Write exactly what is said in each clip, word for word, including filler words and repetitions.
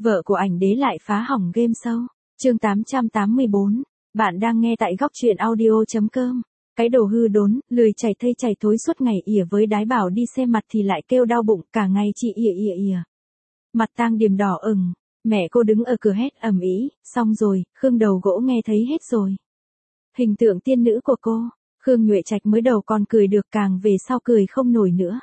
Vợ của ảnh đế lại phá hỏng game show. Chương tám trăm tám mươi bốn. Bạn đang nghe tại góc truyện audio chấm com. Cái đồ hư đốn, lười chảy thây chảy thối suốt ngày ỉa với đái bảo đi xem mặt thì lại kêu đau bụng, cả ngày chị ỉa ỉa ỉa. Mặt Tang Điềm đỏ ửng, mẹ cô đứng ở cửa hét ầm ĩ, xong rồi, Khương đầu gỗ nghe thấy hết rồi. Hình tượng tiên nữ của cô, Khương Nhuệ Trạch mới đầu còn cười được, càng về sau cười không nổi nữa.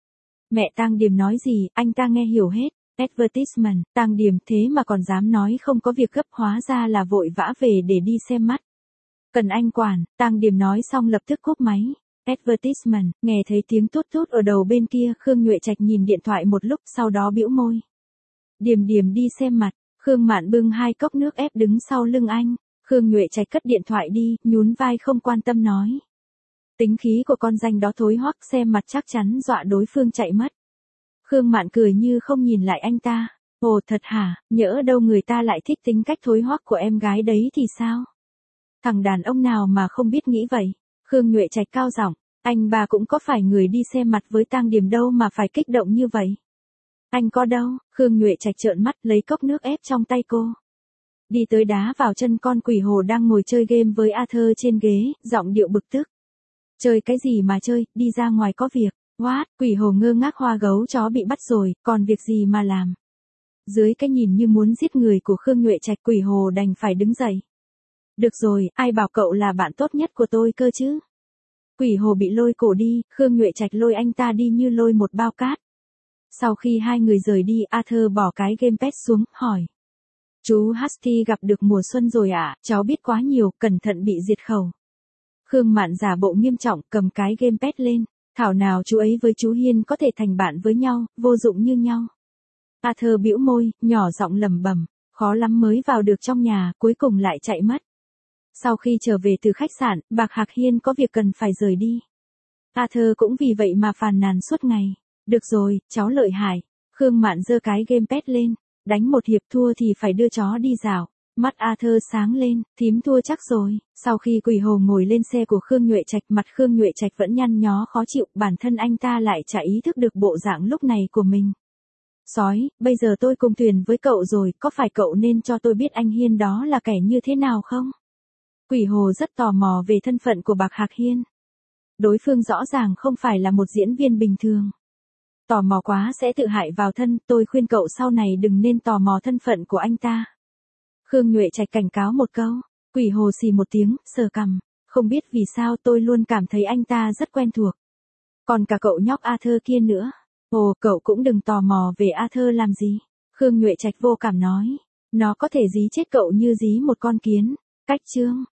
Mẹ Tang Điềm nói gì, anh ta nghe hiểu hết. Advertisement, Tang Điềm thế mà còn dám nói không có việc gấp, hóa ra là vội vã về để đi xem mắt. Cần anh quản, Tang Điềm nói xong lập tức cúp máy. Advertisement, nghe thấy tiếng tút tút ở đầu bên kia, Khương Nhuệ Trạch nhìn điện thoại một lúc, sau đó bĩu môi. Điềm Điềm đi xem mặt, Khương Mạn bưng hai cốc nước ép đứng sau lưng anh. Khương Nhuệ Trạch cất điện thoại đi, nhún vai không quan tâm nói. Tính khí của con danh đó thối hoắc, xem mặt chắc chắn dọa đối phương chạy mất. Khương Mạn cười như không nhìn lại anh ta. Ồ thật hả, nhỡ đâu người ta lại thích tính cách thối hoắc của em gái đấy thì sao? Thằng đàn ông nào mà không biết nghĩ vậy? Khương Nhuệ Trạch cao giọng, anh bà cũng có phải người đi xem mặt với Tang Điềm đâu mà phải kích động như vậy. Anh có đâu? Khương Nhuệ Trạch trợn mắt lấy cốc nước ép trong tay cô. Đi tới đá vào chân con quỷ hồ đang ngồi chơi game với Arthur trên ghế, giọng điệu bực tức. Chơi cái gì mà chơi, đi ra ngoài có việc. What? Quỷ hồ ngơ ngác, hoa gấu chó bị bắt rồi, còn việc gì mà làm? Dưới cái nhìn như muốn giết người của Khương Nhuệ Trạch, quỷ hồ đành phải đứng dậy. Được rồi, ai bảo cậu là bạn tốt nhất của tôi cơ chứ? Quỷ hồ bị lôi cổ đi, Khương Nhuệ Trạch lôi anh ta đi như lôi một bao cát. Sau khi hai người rời đi, Arthur bỏ cái gamepad xuống, hỏi. Chú Husky gặp được mùa xuân rồi ạ, à? Cháu biết quá nhiều, cẩn thận bị diệt khẩu. Khương Mạn giả bộ nghiêm trọng, cầm cái gamepad lên. Thảo nào chú ấy với chú Hiên có thể thành bạn với nhau, vô dụng như nhau. Arthur bĩu môi, nhỏ giọng lẩm bẩm, khó lắm mới vào được trong nhà, cuối cùng lại chạy mất. Sau khi trở về từ khách sạn, Bạc Hạc Hiên có việc cần phải rời đi. Arthur cũng vì vậy mà phàn nàn suốt ngày. Được rồi, cháu lợi hại. Khương Mạn giơ cái gamepad lên, đánh một hiệp thua thì phải đưa chó đi dạo. Mắt Arthur sáng lên, thím thua chắc rồi. Sau khi quỷ hồ ngồi lên xe của Khương Nhuệ Trạch, mặt Khương Nhuệ Trạch vẫn nhăn nhó khó chịu, bản thân anh ta lại chả ý thức được bộ dạng lúc này của mình. Sói, bây giờ tôi cùng thuyền với cậu rồi, có phải cậu nên cho tôi biết anh Hiên đó là kẻ như thế nào không? Quỷ hồ rất tò mò về thân phận của Bạc Hạc Hiên. Đối phương rõ ràng không phải là một diễn viên bình thường. Tò mò quá sẽ tự hại vào thân, tôi khuyên cậu sau này đừng nên tò mò thân phận của anh ta. Khương Nhuệ Trạch cảnh cáo một câu, quỷ hồ xì một tiếng, sờ cằm, không biết vì sao tôi luôn cảm thấy anh ta rất quen thuộc. Còn cả cậu nhóc Arthur kia nữa. Ồ, cậu cũng đừng tò mò về Arthur làm gì. Khương Nhuệ Trạch vô cảm nói, nó có thể dí chết cậu như dí một con kiến. Cách chương.